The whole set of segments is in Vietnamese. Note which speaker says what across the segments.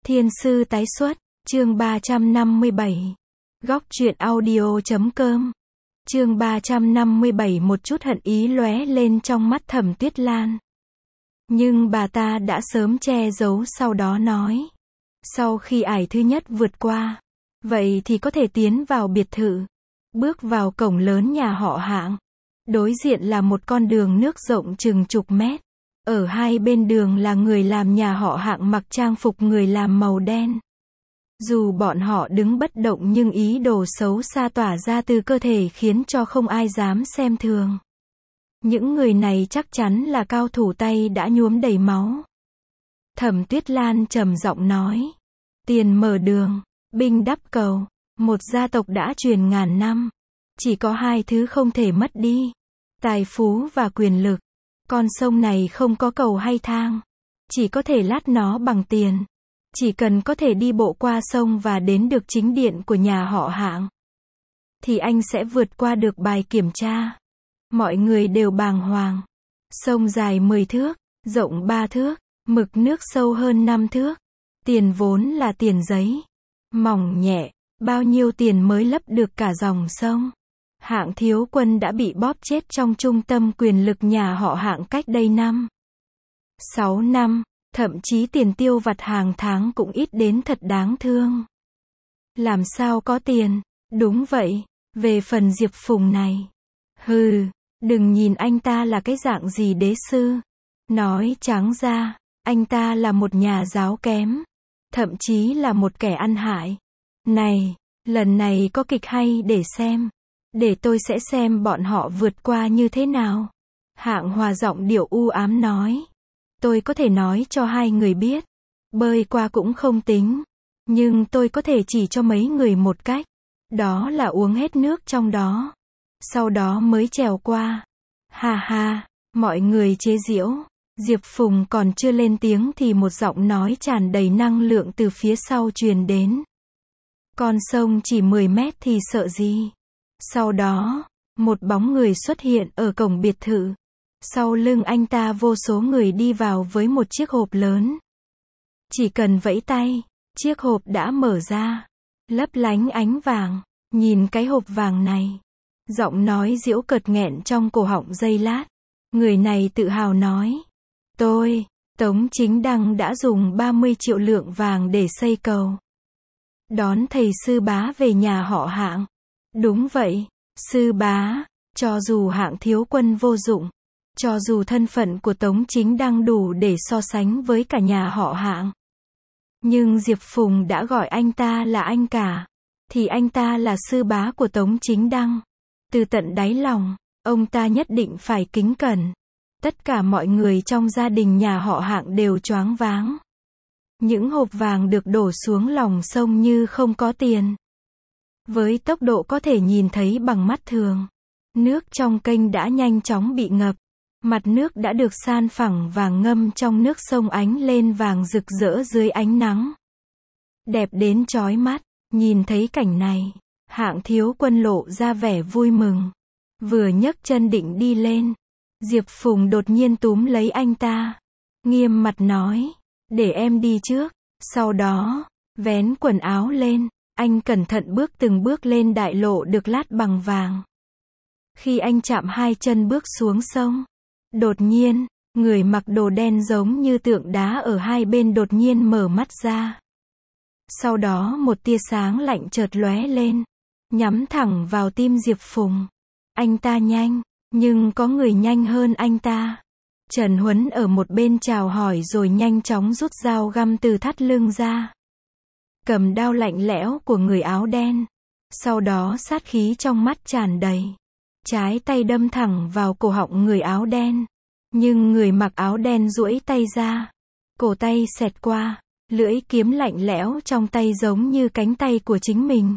Speaker 1: Thiên sư tái xuất, chương 357. Góc truyện audio.com. Chương 357. Một chút hận ý lóe lên trong mắt Thẩm Tuyết Lan. Nhưng bà ta đã sớm che giấu, sau đó nói. Sau khi ải thứ nhất vượt qua, vậy thì có thể tiến vào biệt thự. Bước vào cổng lớn nhà họ Hạng. Đối diện là một con đường nước rộng chừng chục mét. Ở hai bên đường là người làm nhà họ Hạng mặc trang phục người làm màu đen. Dù bọn họ đứng bất động nhưng ý đồ xấu xa tỏa ra từ cơ thể khiến cho không ai dám xem thường. Những người này chắc chắn là cao thủ tay đã nhuốm đầy máu. Thẩm Tuyết Lan trầm giọng nói. Tiền mở đường, binh đắp cầu. Một gia tộc đã truyền ngàn năm. Chỉ có hai thứ không thể mất đi. Tài phú và quyền lực. Con sông này không có cầu hay thang. Chỉ có thể lát nó bằng tiền. Chỉ cần có thể đi bộ qua sông và đến được chính điện của nhà họ Hạng, thì anh sẽ vượt qua được bài kiểm tra. Mọi người đều bàng hoàng. Sông dài 10 thước, rộng 3 thước, mực nước sâu hơn 5 thước. Tiền vốn là tiền giấy. Mỏng nhẹ, bao nhiêu tiền mới lấp được cả dòng sông. Hạng Thiếu Quân đã bị bóp chết trong trung tâm quyền lực nhà họ Hạng cách đây 6 năm, thậm chí tiền tiêu vặt hàng tháng cũng ít đến thật đáng thương. Làm sao có tiền? Đúng vậy, về phần Diệp Phùng này. Hừ, đừng nhìn anh ta là cái dạng gì đế sư. Nói trắng ra, anh ta là một nhà giáo kém. Thậm chí là một kẻ ăn hại. Này, lần này có kịch hay để xem. Để tôi sẽ xem bọn họ vượt qua như thế nào. Hạng Hòa giọng điệu u ám nói. Tôi có thể nói cho hai người biết. Bơi qua cũng không tính. Nhưng tôi có thể chỉ cho mấy người một cách. Đó là uống hết nước trong đó. Sau đó mới trèo qua. Ha ha, mọi người chế giễu. Diệp Phùng còn chưa lên tiếng thì một giọng nói tràn đầy năng lượng từ phía sau truyền đến. Con sông chỉ 10 mét thì sợ gì? Sau đó, một bóng người xuất hiện ở cổng biệt thự. Sau lưng anh ta vô số người đi vào với một chiếc hộp lớn. Chỉ cần vẫy tay, chiếc hộp đã mở ra. Lấp lánh ánh vàng. Nhìn cái hộp vàng này. Giọng nói giễu cợt nghẹn trong cổ họng giây lát. Người này tự hào nói. Tôi, Tống Chính Đăng đã dùng 30 triệu lượng vàng để xây cầu. Đón thầy sư bá về nhà họ Hạng. Đúng vậy, sư bá, cho dù Hạng Thiếu Quân vô dụng, cho dù thân phận của Tống Chính Đăng đủ để so sánh với cả nhà họ Hạng, nhưng Diệp Phùng đã gọi anh ta là anh cả, thì anh ta là sư bá của Tống Chính Đăng. Từ tận đáy lòng, ông ta nhất định phải kính cẩn. Tất cả mọi người trong gia đình nhà họ Hạng đều choáng váng. Những hộp vàng được đổ xuống lòng sông như không có tiền. Với tốc độ có thể nhìn thấy bằng mắt thường. Nước trong kênh đã nhanh chóng bị ngập. Mặt nước đã được san phẳng vàng ngâm trong nước sông ánh lên vàng rực rỡ dưới ánh nắng. Đẹp đến chói mắt. Nhìn thấy cảnh này, Hạng Thiếu Quân lộ ra vẻ vui mừng. Vừa nhấc chân định đi lên, Diệp Phùng đột nhiên túm lấy anh ta. Nghiêm mặt nói, để em đi trước. Sau đó, vén quần áo lên. Anh cẩn thận bước từng bước lên đại lộ được lát bằng vàng. Khi anh chạm hai chân bước xuống sông, đột nhiên, người mặc đồ đen giống như tượng đá ở hai bên đột nhiên mở mắt ra. Sau đó một tia sáng lạnh chợt lóe lên, nhắm thẳng vào tim Diệp Phùng. Anh ta nhanh, nhưng có người nhanh hơn anh ta. Trần Huấn ở một bên chào hỏi rồi nhanh chóng rút dao găm từ thắt lưng ra. Cầm đao lạnh lẽo của người áo đen. Sau đó sát khí trong mắt tràn đầy. Trái tay đâm thẳng vào cổ họng người áo đen. Nhưng người mặc áo đen duỗi tay ra. Cổ tay xẹt qua. Lưỡi kiếm lạnh lẽo trong tay giống như cánh tay của chính mình.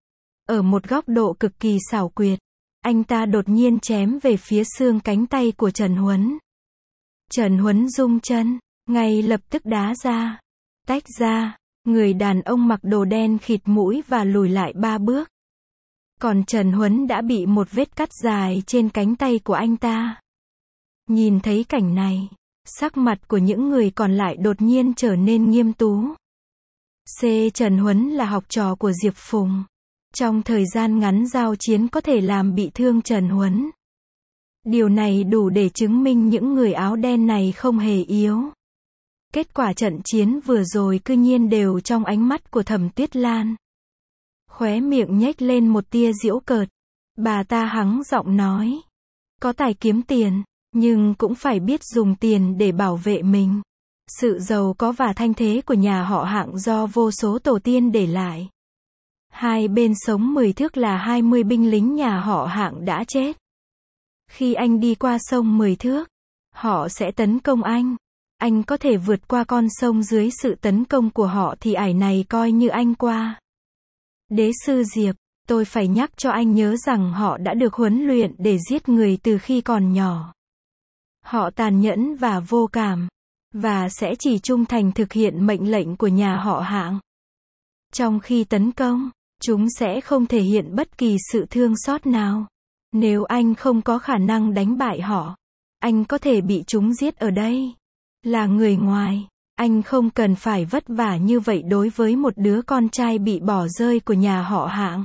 Speaker 1: Ở một góc độ cực kỳ xảo quyệt, anh ta đột nhiên chém về phía xương cánh tay của Trần Huấn. Trần Huấn rung chân, ngay lập tức đá ra. Tách ra. Người đàn ông mặc đồ đen khịt mũi và lùi lại 3 bước. Còn Trần Huấn đã bị một vết cắt dài trên cánh tay của anh ta. Nhìn thấy cảnh này, sắc mặt của những người còn lại đột nhiên trở nên nghiêm tú. C. Trần Huấn là học trò của Diệp Phùng. Trong thời gian ngắn giao chiến có thể làm bị thương Trần Huấn. Điều này đủ để chứng minh những người áo đen này không hề yếu. Kết quả trận chiến vừa rồi cư nhiên đều trong ánh mắt của Thẩm Tuyết Lan. Khóe miệng nhếch lên một tia giễu cợt. Bà ta hắng giọng nói. Có tài kiếm tiền, nhưng cũng phải biết dùng tiền để bảo vệ mình. Sự giàu có và thanh thế của nhà họ Hạng do vô số tổ tiên để lại. Hai bên sống 10 thước là 20 binh lính nhà họ Hạng đã chết. Khi anh đi qua sông 10 thước, họ sẽ tấn công anh. Anh có thể vượt qua con sông dưới sự tấn công của họ thì ải này coi như anh qua. Đế sư Diệp, tôi phải nhắc cho anh nhớ rằng họ đã được huấn luyện để giết người từ khi còn nhỏ. Họ tàn nhẫn và vô cảm, và sẽ chỉ trung thành thực hiện mệnh lệnh của nhà họ Hạng. Trong khi tấn công, chúng sẽ không thể hiện bất kỳ sự thương xót nào. Nếu anh không có khả năng đánh bại họ, anh có thể bị chúng giết ở đây. Là người ngoài, anh không cần phải vất vả như vậy đối với một đứa con trai bị bỏ rơi của nhà họ Hạng.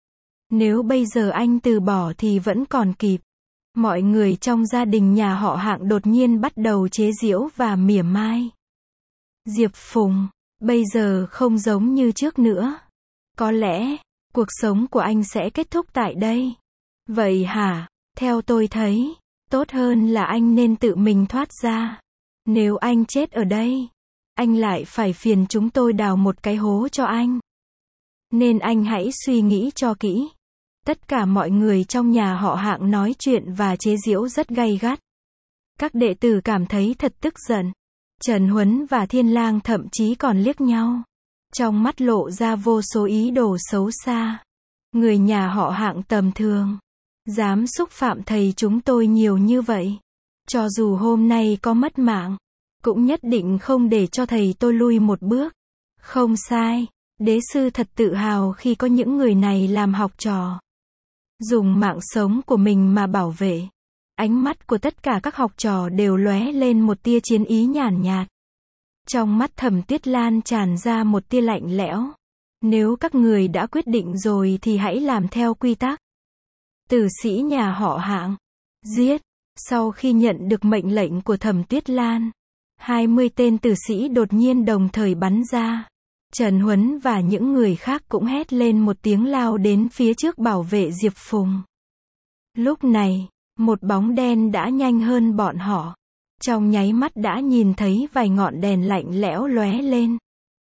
Speaker 1: Nếu bây giờ anh từ bỏ thì vẫn còn kịp. Mọi người trong gia đình nhà họ Hạng đột nhiên bắt đầu chế giễu và mỉa mai. Diệp Phùng, bây giờ không giống như trước nữa. Có lẽ, cuộc sống của anh sẽ kết thúc tại đây. Vậy hả? Theo tôi thấy, tốt hơn là anh nên tự mình thoát ra. Nếu anh chết ở đây, anh lại phải phiền chúng tôi đào một cái hố cho anh. Nên anh hãy suy nghĩ cho kỹ. Tất cả mọi người trong nhà họ Hạng nói chuyện và chế giễu rất gay gắt. Các đệ tử cảm thấy thật tức giận. Trần Huấn và Thiên Lang thậm chí còn liếc nhau. Trong mắt lộ ra vô số ý đồ xấu xa. Người nhà họ Hạng tầm thường. Dám xúc phạm thầy chúng tôi nhiều như vậy. Cho dù hôm nay có mất mạng, cũng nhất định không để cho thầy tôi lui một bước. Không sai, đế sư thật tự hào khi có những người này làm học trò. Dùng mạng sống của mình mà bảo vệ. Ánh mắt của tất cả các học trò đều lóe lên một tia chiến ý nhàn nhạt. Trong mắt Thẩm Tuyết Lan tràn ra một tia lạnh lẽo. Nếu các người đã quyết định rồi thì hãy làm theo quy tắc. Tử sĩ nhà họ Hạng, giết. Sau khi nhận được mệnh lệnh của Thẩm Tuyết Lan, 20 tên tử sĩ đột nhiên đồng thời bắn ra. Trần Huấn và những người khác cũng hét lên một tiếng lao đến phía trước bảo vệ Diệp Phùng. Lúc này, một bóng đen đã nhanh hơn bọn họ. Trong nháy mắt đã nhìn thấy vài ngọn đèn lạnh lẽo lóe lên.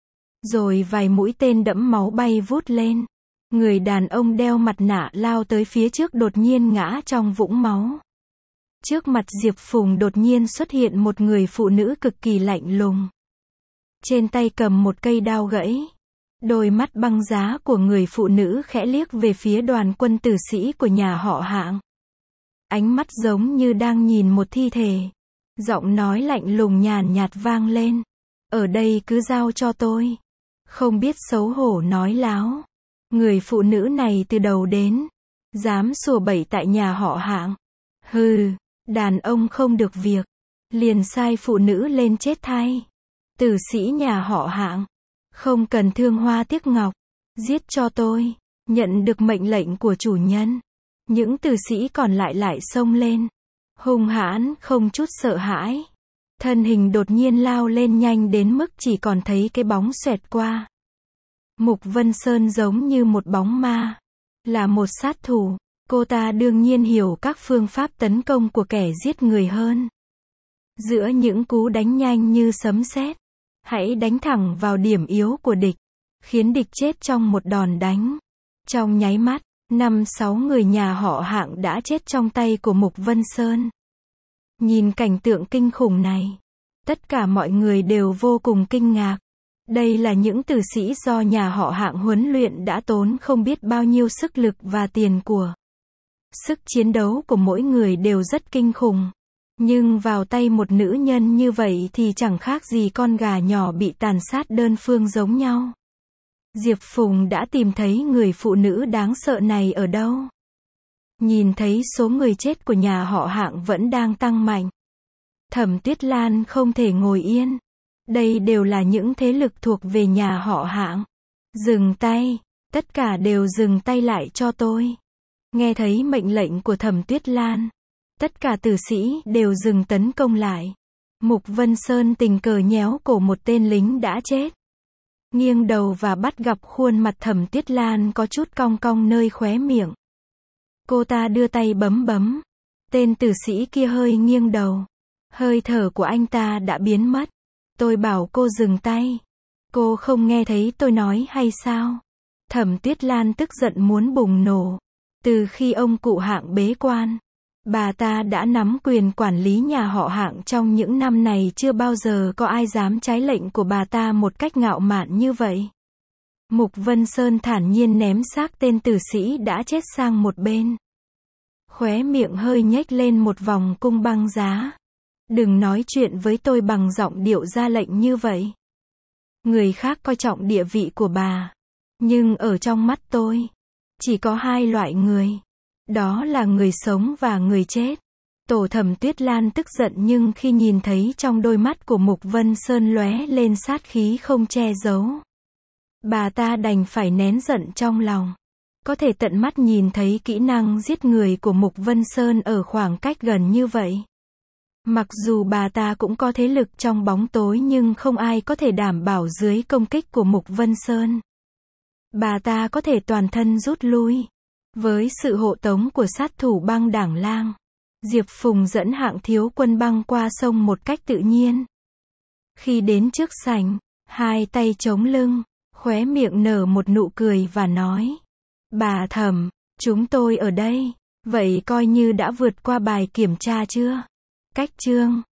Speaker 1: Rồi vài mũi tên đẫm máu bay vút lên. Người đàn ông đeo mặt nạ lao tới phía trước đột nhiên ngã trong vũng máu. Trước mặt Diệp Phùng đột nhiên xuất hiện một người phụ nữ cực kỳ lạnh lùng. Trên tay cầm một cây đao gãy. Đôi mắt băng giá của người phụ nữ khẽ liếc về phía đoàn quân tử sĩ của nhà họ Hạng. Ánh mắt giống như đang nhìn một thi thể. Giọng nói lạnh lùng nhàn nhạt vang lên. Ở đây cứ giao cho tôi. Không biết xấu hổ nói láo. Người phụ nữ này từ đầu đến, dám sủa bậy tại nhà họ Hạng. Hừ, đàn ông không được việc, liền sai phụ nữ lên chết thay. Tử sĩ nhà họ Hạng, không cần thương hoa tiếc ngọc, giết cho tôi. Nhận được mệnh lệnh của chủ nhân, những tử sĩ còn lại xông lên, hung hãn không chút sợ hãi. Thân hình đột nhiên lao lên nhanh đến mức chỉ còn thấy cái bóng xoẹt qua. Mục Vân Sơn giống như một bóng ma, là một sát thủ, cô ta đương nhiên hiểu các phương pháp tấn công của kẻ giết người hơn. Giữa những cú đánh nhanh như sấm sét, hãy đánh thẳng vào điểm yếu của địch, khiến địch chết trong một đòn đánh. Trong nháy mắt, 5-6 người nhà họ Hạng đã chết trong tay của Mục Vân Sơn. Nhìn cảnh tượng kinh khủng này, tất cả mọi người đều vô cùng kinh ngạc. Đây là những tử sĩ do nhà họ Hạng huấn luyện đã tốn không biết bao nhiêu sức lực và tiền của. Sức chiến đấu của mỗi người đều rất kinh khủng. Nhưng vào tay một nữ nhân như vậy thì chẳng khác gì con gà nhỏ bị tàn sát đơn phương giống nhau. Diệp Phùng đã tìm thấy người phụ nữ đáng sợ này ở đâu. Nhìn thấy số người chết của nhà họ Hạng vẫn đang tăng mạnh. Thẩm Tuyết Lan không thể ngồi yên. Đây đều là những thế lực thuộc về nhà họ Hạng. Dừng tay, tất cả đều dừng tay lại cho tôi. Nghe thấy mệnh lệnh của Thẩm Tuyết Lan, tất cả tử sĩ đều dừng tấn công lại. Mục Vân Sơn tình cờ nhéo cổ một tên lính đã chết. Nghiêng đầu và bắt gặp khuôn mặt Thẩm Tuyết Lan có chút cong cong nơi khóe miệng. Cô ta đưa tay bấm bấm. Tên tử sĩ kia hơi nghiêng đầu. Hơi thở của anh ta đã biến mất. Tôi bảo cô dừng tay. Cô không nghe thấy tôi nói hay sao? Thẩm Tuyết Lan tức giận muốn bùng nổ. Từ khi ông cụ Hạng bế quan, bà ta đã nắm quyền quản lý nhà họ Hạng trong những năm này, chưa bao giờ có ai dám trái lệnh của bà ta một cách ngạo mạn như vậy. Mục Vân Sơn thản nhiên ném xác tên tử sĩ đã chết sang một bên. Khóe miệng hơi nhếch lên một vòng cung băng giá. Đừng nói chuyện với tôi bằng giọng điệu ra lệnh như vậy. Người khác coi trọng địa vị của bà. Nhưng ở trong mắt tôi, chỉ có hai loại người. Đó là người sống và người chết. Tổ Thẩm Tuyết Lan tức giận, nhưng khi nhìn thấy trong đôi mắt của Mục Vân Sơn lóe lên sát khí không che giấu, bà ta đành phải nén giận trong lòng. Có thể tận mắt nhìn thấy kỹ năng giết người của Mục Vân Sơn ở khoảng cách gần như vậy. Mặc dù bà ta cũng có thế lực trong bóng tối, nhưng không ai có thể đảm bảo dưới công kích của Mục Vân Sơn bà ta có thể toàn thân rút lui. Với sự hộ tống của sát thủ băng Đảng Lang, Diệp Phùng dẫn Hạng thiếu quân băng qua sông một cách tự nhiên. Khi đến trước sảnh, hai tay chống lưng, khóe miệng nở một nụ cười và nói: Bà Thẩm, chúng tôi ở đây, vậy coi như đã vượt qua bài kiểm tra chưa? Cách chương